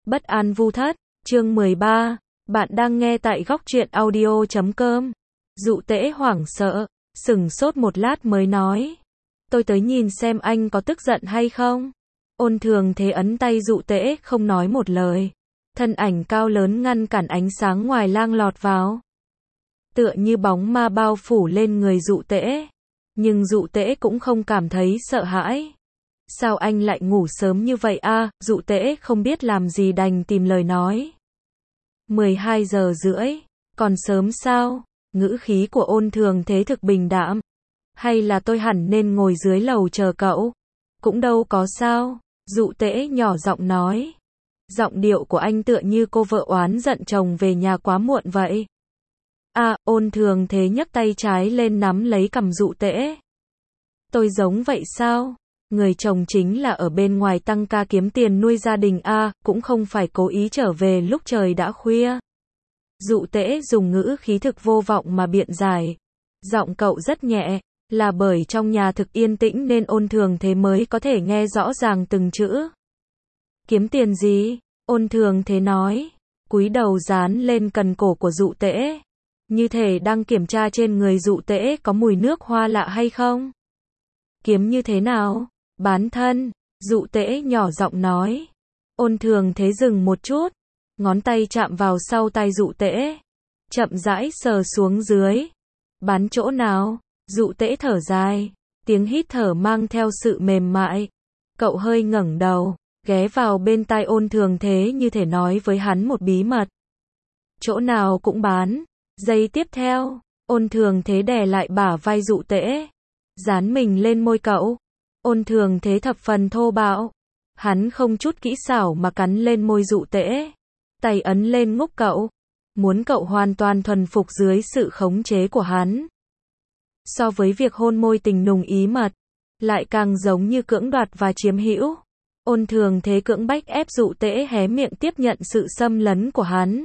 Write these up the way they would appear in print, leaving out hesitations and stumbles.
Bất an vu thất, chương 13, bạn đang nghe tại góc truyện audio.com. Dụ Tễ hoảng sợ, sửng sốt một lát mới nói. Tôi tới nhìn xem anh có tức giận hay không. Ôn Thường Thế ấn tay Dụ Tễ không nói một lời. Thân ảnh cao lớn ngăn cản ánh sáng ngoài lang lọt vào. Tựa như bóng ma bao phủ lên người Dụ Tễ. Nhưng Dụ Tễ cũng không cảm thấy sợ hãi. Sao anh lại ngủ sớm như vậy a? Dụ Tễ không biết làm gì đành tìm lời nói. 12 giờ rưỡi, còn sớm sao? Ngữ khí của Ôn Thường Thế thực bình đạm. Hay là tôi hẳn nên ngồi dưới lầu chờ cậu? Cũng đâu có sao, Dụ Tễ nhỏ giọng nói. Giọng điệu của anh tựa như cô vợ oán giận chồng về nhà quá muộn vậy. Ôn Thường Thế nhấc tay trái lên nắm lấy cằm Dụ Tễ. Tôi giống vậy sao? Người chồng chính là ở bên ngoài tăng ca kiếm tiền nuôi gia đình cũng không phải cố ý trở về lúc trời đã khuya. Dụ Tễ dùng ngữ khí thực vô vọng mà biện giải. Giọng cậu rất nhẹ, là bởi trong nhà thực yên tĩnh nên Ôn Thường Thế mới có thể nghe rõ ràng từng chữ. Kiếm tiền gì? Ôn Thường Thế nói, cúi đầu dán lên cần cổ của Dụ Tễ, như thể đang kiểm tra trên người Dụ Tễ có mùi nước hoa lạ hay không. Kiếm như thế nào? Bán thân, Dụ Tễ nhỏ giọng nói. Ôn Thường Thế dừng một chút, ngón tay chạm vào sau tai Dụ Tễ, chậm rãi sờ xuống dưới. Bán chỗ nào? Dụ Tễ thở dài, tiếng hít thở mang theo sự mềm mại. Cậu hơi ngẩng đầu, ghé vào bên tai Ôn Thường Thế như thể nói với hắn một bí mật. Chỗ nào cũng bán. Giây tiếp theo, Ôn Thường Thế đè lại bả vai Dụ Tễ, dán mình lên môi cậu. Ôn Thường Thế thập phần thô bạo. Hắn không chút kỹ xảo mà cắn lên môi Dụ Tễ, tay ấn lên ngúc cậu, muốn cậu hoàn toàn thuần phục dưới sự khống chế của hắn. So với việc hôn môi tình nùng ý mật, lại càng giống như cưỡng đoạt và chiếm hữu. Ôn Thường Thế cưỡng bách ép Dụ Tễ hé miệng tiếp nhận sự xâm lấn của hắn.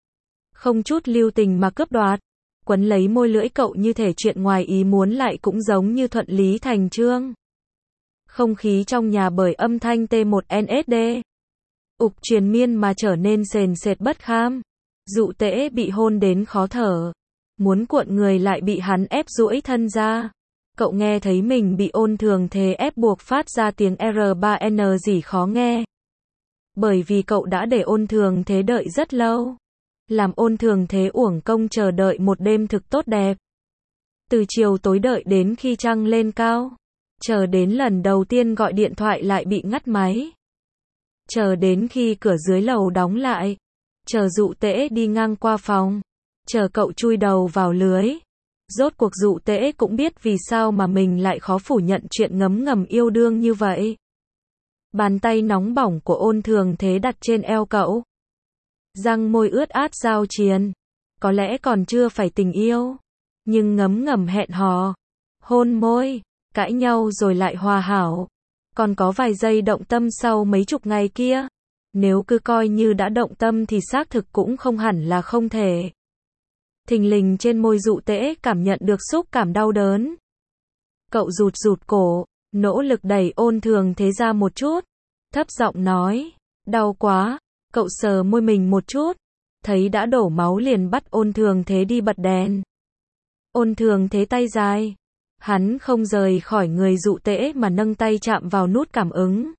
Không chút lưu tình mà cướp đoạt, quấn lấy môi lưỡi cậu như thể chuyện ngoài ý muốn lại cũng giống như thuận lý thành chương. Không khí trong nhà bởi âm thanh T1NSD ục triền miên mà trở nên sền sệt bất kham. Dụ Tễ bị hôn đến khó thở, muốn cuộn người lại bị hắn ép duỗi thân ra. Cậu nghe thấy mình bị Ôn Thường Thế ép buộc phát ra tiếng R3N gì khó nghe. Bởi vì cậu đã để Ôn Thường Thế đợi rất lâu, làm Ôn Thường Thế uổng công chờ đợi một đêm thực tốt đẹp. Từ chiều tối đợi đến khi trăng lên cao, chờ đến lần đầu tiên gọi điện thoại lại bị ngắt máy, chờ đến khi cửa dưới lầu đóng lại, chờ Dụ Tễ đi ngang qua phòng, chờ cậu chui đầu vào lưới. Rốt cuộc Dụ Tễ cũng biết vì sao mà mình lại khó phủ nhận chuyện ngấm ngầm yêu đương như vậy. Bàn tay nóng bỏng của Ôn Thường Thế đặt trên eo cậu, răng môi ướt át giao triền. Có lẽ còn chưa phải tình yêu, nhưng ngấm ngầm hẹn hò, hôn môi, cãi nhau rồi lại hòa hảo. Còn có vài giây động tâm sau mấy chục ngày kia. Nếu cứ coi như đã động tâm thì xác thực cũng không hẳn là không thể. Thình lình trên môi Dụ Tễ cảm nhận được xúc cảm đau đớn. Cậu rụt cổ, nỗ lực đẩy Ôn Thường Thế ra một chút, thấp giọng nói, đau quá. Cậu sờ môi mình một chút, thấy đã đổ máu liền bắt Ôn Thường Thế đi bật đèn. Ôn Thường Thế tay dài, hắn không rời khỏi người Dụ Tễ mà nâng tay chạm vào nút cảm ứng.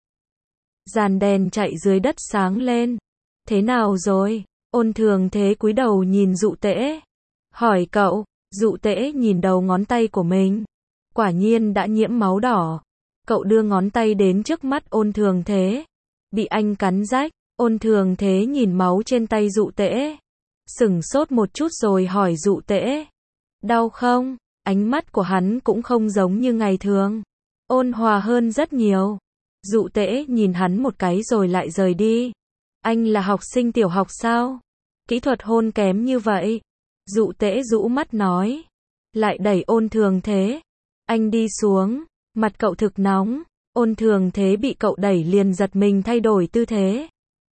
Dàn đèn chạy dưới đất sáng lên. Thế nào rồi? Ôn Thường Thế cúi đầu nhìn Dụ Tễ, hỏi cậu. Dụ Tễ nhìn đầu ngón tay của mình, quả nhiên đã nhiễm máu đỏ. Cậu đưa ngón tay đến trước mắt Ôn Thường Thế, bị anh cắn rách. Ôn Thường Thế nhìn máu trên tay Dụ Tễ, sửng sốt một chút rồi hỏi Dụ Tễ, đau không? Ánh mắt của hắn cũng không giống như ngày thường, ôn hòa hơn rất nhiều. Dụ Tễ nhìn hắn một cái rồi lại rời đi. Anh là học sinh tiểu học sao? Kỹ thuật hôn kém như vậy. Dụ Tễ rũ mắt nói, lại đẩy Ôn Thường Thế. Anh đi xuống, mặt cậu thực nóng. Ôn Thường Thế bị cậu đẩy liền giật mình thay đổi tư thế.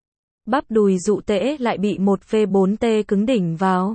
Bắp đùi Dụ Tễ lại bị một V4T cứng đỉnh vào.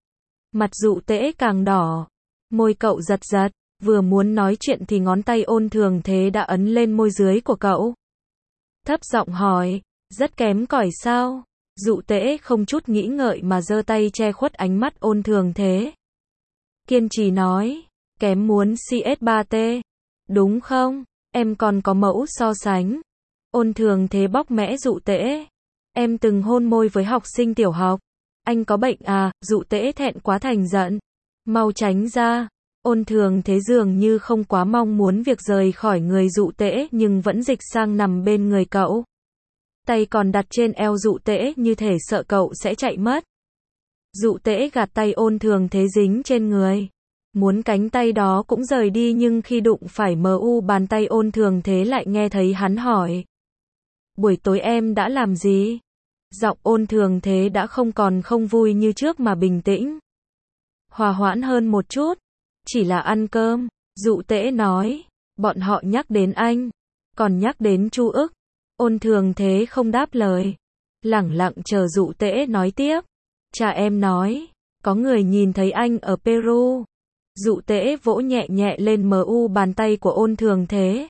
Mặt Dụ Tễ càng đỏ, môi cậu giật, vừa muốn nói chuyện thì ngón tay Ôn Thường Thế đã ấn lên môi dưới của cậu. Thấp giọng hỏi, Rất kém cỏi sao? Dụ Tễ không chút nghĩ ngợi mà giơ tay che khuất ánh mắt Ôn Thường Thế. Kiên trì nói, kém muốn CS3T. Đúng không? Em còn có mẫu so sánh. Ôn Thường Thế bóc mẽ Dụ Tễ. Em từng hôn môi với học sinh tiểu học. Anh có bệnh à? Dụ Tễ thẹn quá thành giận. Mau tránh ra. Ôn Thường Thế dường như không quá mong muốn việc rời khỏi người Dụ Tễ nhưng vẫn dịch sang nằm bên người cậu. Tay còn đặt trên eo Dụ Tễ như thể sợ cậu sẽ chạy mất. Dụ Tễ gạt tay Ôn Thường Thế dính trên người. Muốn cánh tay đó cũng rời đi nhưng khi đụng phải bàn tay Ôn Thường Thế lại nghe thấy hắn hỏi. Buổi tối em đã làm gì? Giọng Ôn Thường Thế đã không vui như trước mà bình tĩnh. Hòa hoãn hơn một chút. Chỉ là ăn cơm. Dụ Tễ nói. Bọn họ nhắc đến anh. Còn nhắc đến Chu Ức. Ôn Thường Thế không đáp lời. Lẳng lặng chờ Dụ Tễ nói tiếp. Cha em nói. Có người nhìn thấy anh ở Peru. Dụ Tễ vỗ nhẹ nhẹ lên bàn tay của Ôn Thường Thế.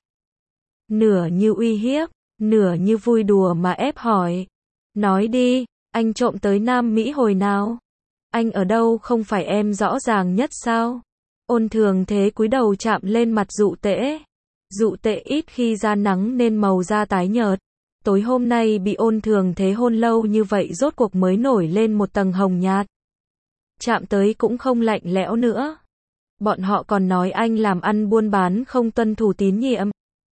Nửa như uy hiếp, nửa như vui đùa mà ép hỏi. Nói đi, anh trộm tới Nam Mỹ hồi nào? Anh ở đâu không phải em rõ ràng nhất sao? Ôn Thường Thế cúi đầu chạm lên mặt Dụ Tễ. Dụ Tễ ít khi ra nắng nên màu da tái nhợt. Tối hôm nay bị Ôn Thường Thế hôn lâu như vậy rốt cuộc mới nổi lên một tầng hồng nhạt. Chạm tới cũng không lạnh lẽo nữa. Bọn họ còn nói anh làm ăn buôn bán không tuân thủ tín nhiệm.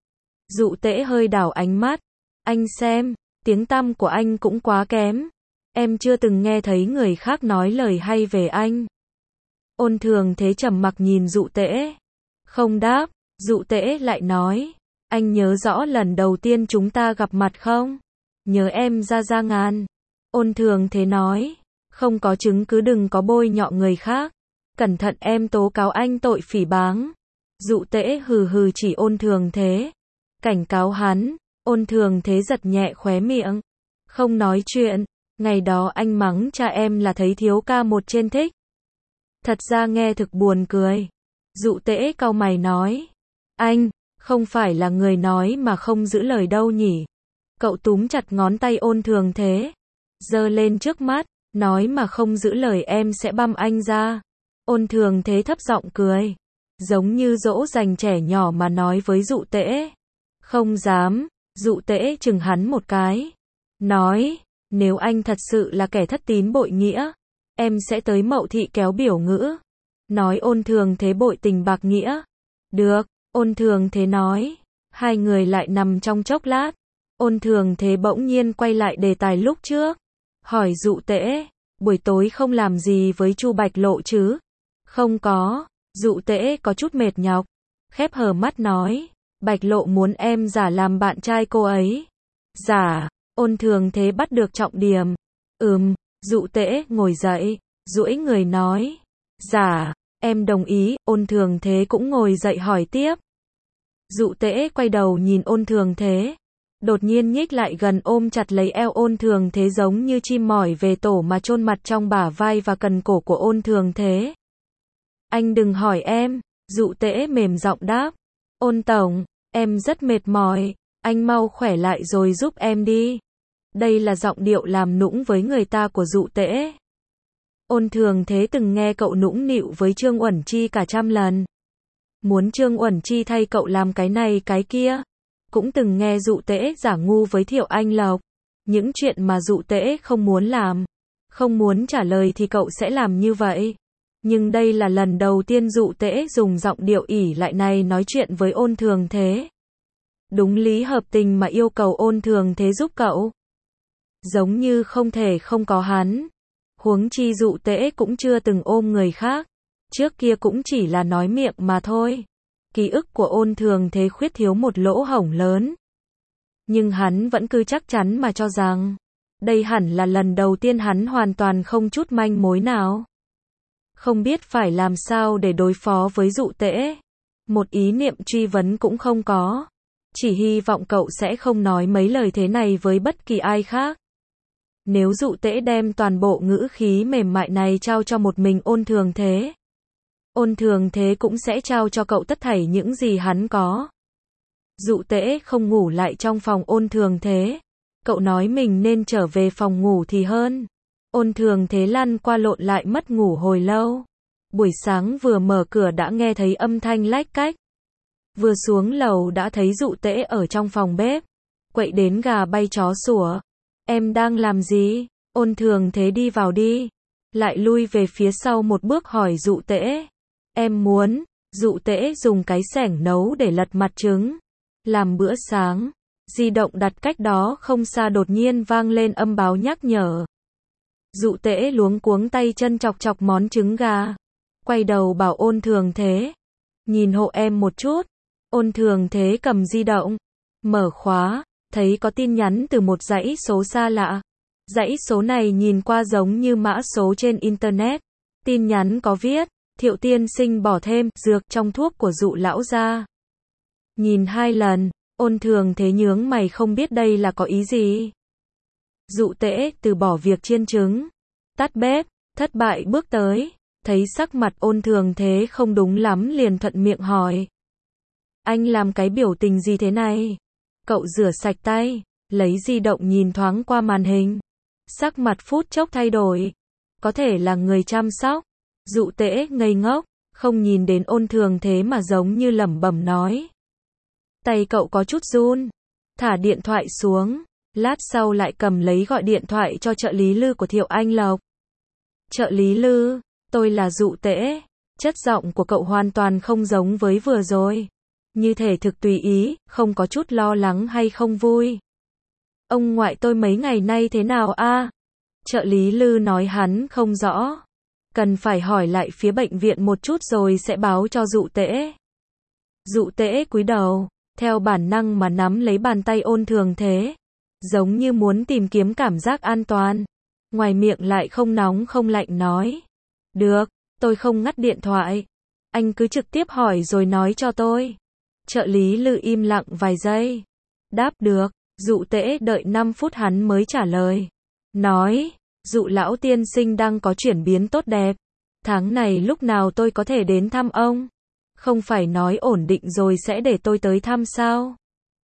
Dụ Tễ hơi đảo ánh mắt. Anh xem, tiếng tăm của anh cũng quá kém. Em chưa từng nghe thấy người khác nói lời hay về anh. Ôn Thường Thế trầm mặc nhìn Dụ Tễ. Không đáp, Dụ Tễ lại nói. Anh nhớ rõ lần đầu tiên chúng ta gặp mặt không? Nhớ em ra ngàn. Ôn Thường Thế nói. Không có chứng cứ đừng có bôi nhọ người khác. Cẩn thận em tố cáo anh tội phỉ báng. Dụ Tễ hừ hừ chỉ Ôn Thường Thế. Cảnh cáo hắn. Ôn Thường Thế giật nhẹ khóe miệng. Không nói chuyện. Ngày đó anh mắng cha em là thấy thiếu ca một trên thích. Thật ra nghe thực buồn cười. Dụ Tễ cau mày nói. Anh, không phải là người nói mà không giữ lời đâu nhỉ. Cậu túm chặt ngón tay Ôn Thường Thế. Giơ lên trước mắt. Nói mà không giữ lời em sẽ băm anh ra. Ôn Thường Thế thấp giọng cười. Giống như dỗ dành trẻ nhỏ mà nói với Dụ Tễ. Không dám. Dụ Tễ chừng hắn một cái. Nói. Nếu anh thật sự là kẻ thất tín bội nghĩa. Em sẽ tới Mậu Thị kéo biểu ngữ. Nói Ôn Thường Thế bội tình bạc nghĩa. Được. Ôn Thường Thế nói. Hai người lại nằm trong chốc lát. Ôn Thường Thế bỗng nhiên quay lại đề tài lúc trước. Hỏi Dụ Tễ. Buổi tối không làm gì với Chu Bạch Lộ chứ? Không có. Dụ Tễ có chút mệt nhọc. Khép hờ mắt nói. Bạch Lộ muốn em giả làm bạn trai cô ấy. Giả. Ôn Thường Thế bắt được trọng điểm. Dụ Tễ ngồi dậy. Duỗi người nói. Giả. Em đồng ý. Ôn Thường Thế cũng ngồi dậy hỏi tiếp. Dụ Tễ quay đầu nhìn Ôn Thường Thế. Đột nhiên nhích lại gần ôm chặt lấy eo Ôn Thường Thế giống như chim mỏi về tổ mà chôn mặt trong bả vai và cần cổ của Ôn Thường Thế. Anh đừng hỏi em. Dụ Tễ mềm giọng đáp. Ôn tổng, em rất mệt mỏi. Anh mau khỏe lại rồi giúp em đi. Đây là giọng điệu làm nũng với người ta của Dụ Tễ. Ôn Thường Thế từng nghe cậu nũng nịu với Trương Uẩn Chi cả trăm lần. Muốn Trương Uẩn Chi thay cậu làm cái này cái kia. Cũng từng nghe Dụ Tễ giả ngu với Thiệu Anh Lộc. Những chuyện mà Dụ Tễ không muốn làm. Không muốn trả lời thì cậu sẽ làm như vậy. Nhưng đây là lần đầu tiên Dụ Tễ dùng giọng điệu ỷ lại này nói chuyện với Ôn Thường Thế. Đúng lý hợp tình mà yêu cầu Ôn Thường Thế giúp cậu. Giống như không thể không có hắn. Huống chi Dụ Tễ cũng chưa từng ôm người khác. Trước kia cũng chỉ là nói miệng mà thôi. Ký ức của Ôn Thường Thế khuyết thiếu một lỗ hổng lớn. Nhưng hắn vẫn cứ chắc chắn mà cho rằng. Đây hẳn là lần đầu tiên hắn hoàn toàn không chút manh mối nào. Không biết phải làm sao để đối phó với Dụ Tễ. Một ý niệm truy vấn cũng không có. Chỉ hy vọng cậu sẽ không nói mấy lời thế này với bất kỳ ai khác. Nếu Dụ Tễ đem toàn bộ ngữ khí mềm mại này trao cho một mình Ôn Thường Thế. Ôn Thường Thế cũng sẽ trao cho cậu tất thảy những gì hắn có. Dụ Tễ không ngủ lại trong phòng Ôn Thường Thế. Cậu nói mình nên trở về phòng ngủ thì hơn. Ôn Thường Thế lăn qua lộn lại mất ngủ hồi lâu. Buổi sáng vừa mở cửa đã nghe thấy âm thanh lách cách. Vừa xuống lầu đã thấy Dụ Tễ ở trong phòng bếp. Quậy đến gà bay chó sủa. Em đang làm gì? Ôn Thường Thế đi vào đi. Lại lui về phía sau một bước hỏi Dụ Tễ. Em muốn. Dụ Tễ dùng cái xẻng nấu để lật mặt trứng. Làm bữa sáng. Di động đặt cách đó không xa đột nhiên vang lên âm báo nhắc nhở. Dụ Tễ luống cuống tay chân chọc chọc món trứng gà. Quay đầu bảo Ôn Thường Thế. Nhìn hộ em một chút. Ôn Thường Thế cầm di động. Mở khóa. Thấy có tin nhắn từ một dãy số xa lạ. Dãy số này nhìn qua giống như mã số trên Internet. Tin nhắn có viết. Thiệu tiên sinh bỏ thêm dược trong thuốc của Dụ lão gia. Nhìn 2 lần. Ôn Thường Thế nhướng mày không biết đây là có ý gì. Dụ Tễ từ bỏ việc chiên trứng. Tắt bếp. Thất bại bước tới. Thấy sắc mặt Ôn Thường Thế không đúng lắm liền thuận miệng hỏi. Anh làm cái biểu tình gì thế này? Cậu rửa sạch tay. Lấy di động nhìn thoáng qua màn hình. Sắc mặt phút chốc thay đổi. Có thể là người chăm sóc. Dụ Tễ ngây ngốc. Không nhìn đến Ôn Thường Thế mà giống như lẩm bẩm nói. Tay cậu có chút run. Thả điện thoại xuống. Lát sau lại cầm lấy gọi điện thoại cho trợ lý Lư của Thiệu Anh Lộc. Trợ lý Lư, tôi là Dụ Tễ. Chất giọng của cậu hoàn toàn không giống với vừa rồi. Như thể thực tùy ý, không có chút lo lắng hay không vui. Ông ngoại tôi mấy ngày nay thế nào a? Trợ lý Lư nói hắn không rõ. Cần phải hỏi lại phía bệnh viện một chút rồi sẽ báo cho Dụ Tễ. Dụ Tễ cúi đầu, theo bản năng mà nắm lấy bàn tay Ôn Thường Thế. Giống như muốn tìm kiếm cảm giác an toàn. Ngoài miệng lại không nóng không lạnh nói. Được, tôi không ngắt điện thoại. Anh cứ trực tiếp hỏi rồi nói cho tôi. Trợ lý Lư im lặng vài giây. Đáp được. Dụ Tễ đợi 5 phút hắn mới trả lời. Nói, Dụ lão tiên sinh đang có chuyển biến tốt đẹp. Tháng này lúc nào tôi có thể đến thăm ông? Không phải nói ổn định rồi sẽ để tôi tới thăm sao?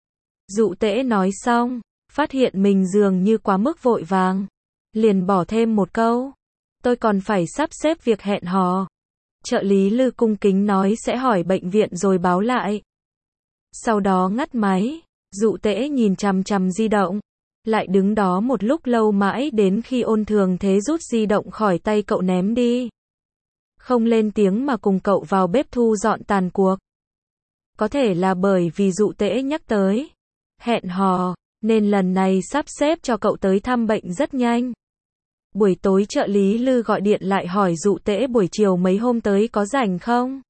Dụ Tễ nói xong, phát hiện mình dường như quá mức vội vàng. Liền bỏ thêm một câu. Tôi còn phải sắp xếp việc hẹn hò. Trợ lý Lư cung kính nói sẽ hỏi bệnh viện rồi báo lại. Sau đó ngắt máy. Dụ Tễ nhìn chằm chằm di động. Lại đứng đó một lúc lâu mãi đến khi Ôn Thường Thế rút di động khỏi tay cậu ném đi. Không lên tiếng mà cùng cậu vào bếp thu dọn tàn cuộc. Có thể là bởi vì Dụ Tễ nhắc tới hẹn hò, nên lần này sắp xếp cho cậu tới thăm bệnh rất nhanh. Buổi tối trợ lý Lư gọi điện lại hỏi Dụ Tễ buổi chiều mấy hôm tới có rảnh không?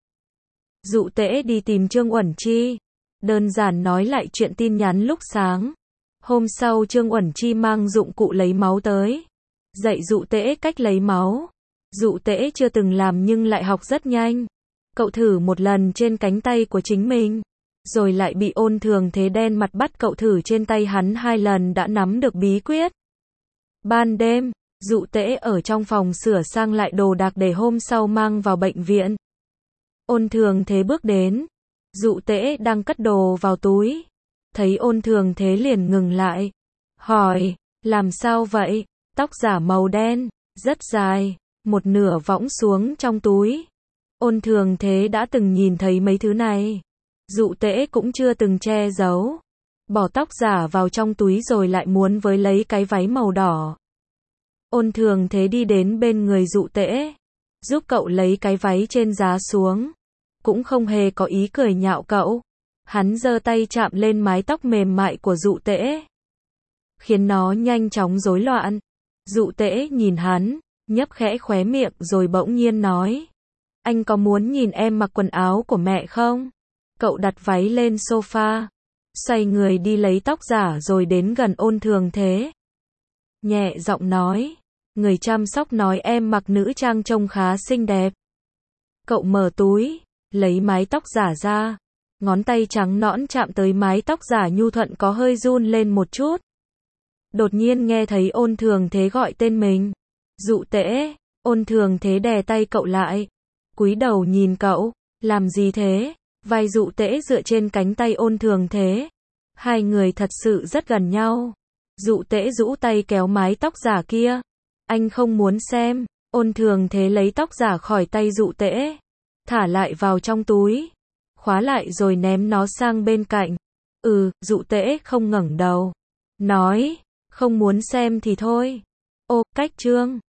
Dụ Tễ đi tìm Trương Uẩn Chi. Đơn giản nói lại chuyện tin nhắn lúc sáng. Hôm sau Trương Uẩn Chi mang dụng cụ lấy máu tới. Dạy Dụ Tễ cách lấy máu. Dụ Tễ chưa từng làm nhưng lại học rất nhanh. Cậu thử một lần trên cánh tay của chính mình. Rồi lại bị Ôn Thường Thế đen mặt bắt cậu thử trên tay hắn 2 lần đã nắm được bí quyết. Ban đêm, Dụ Tễ ở trong phòng sửa sang lại đồ đạc để hôm sau mang vào bệnh viện. Ôn Thường Thế bước đến. Dụ Tễ đang cất đồ vào túi. Thấy Ôn Thường Thế liền ngừng lại. Hỏi, làm sao vậy? Tóc giả màu đen, rất dài, một nửa võng xuống trong túi. Ôn Thường Thế đã từng nhìn thấy mấy thứ này. Dụ Tễ cũng chưa từng che giấu. Bỏ tóc giả vào trong túi rồi lại muốn với lấy cái váy màu đỏ. Ôn Thường Thế đi đến bên người Dụ Tễ. Giúp cậu lấy cái váy trên giá xuống. Cũng không hề có ý cười nhạo cậu. Hắn giơ tay chạm lên mái tóc mềm mại của Dụ Tễ. Khiến nó nhanh chóng rối loạn. Dụ Tễ nhìn hắn, nhấp khẽ khóe miệng rồi bỗng nhiên nói. Anh có muốn nhìn em mặc quần áo của mẹ không? Cậu đặt váy lên sofa. Xoay người đi lấy tóc giả rồi đến gần Ôn Thường Thế. Nhẹ giọng nói. Người chăm sóc nói em mặc nữ trang trông khá xinh đẹp. Cậu mở túi, lấy mái tóc giả ra. Ngón tay trắng nõn chạm tới mái tóc giả nhu thuận có hơi run lên một chút. Đột nhiên nghe thấy Ôn Thường Thế gọi tên mình. Dụ Tễ. Ôn Thường Thế đè tay cậu lại. Cúi đầu nhìn cậu. Làm gì thế? Vai Dụ Tễ dựa trên cánh tay Ôn Thường Thế. Hai người thật sự rất gần nhau. Dụ tễ rũ tay kéo mái tóc giả kia. Anh không muốn xem. Ôn Thường Thế lấy tóc giả khỏi tay dụ tễ. Thả lại vào trong túi. Khóa lại rồi ném nó sang bên cạnh. Dụ tễ không ngẩng đầu. Nói, không muốn xem thì thôi. Ô, cách Trương.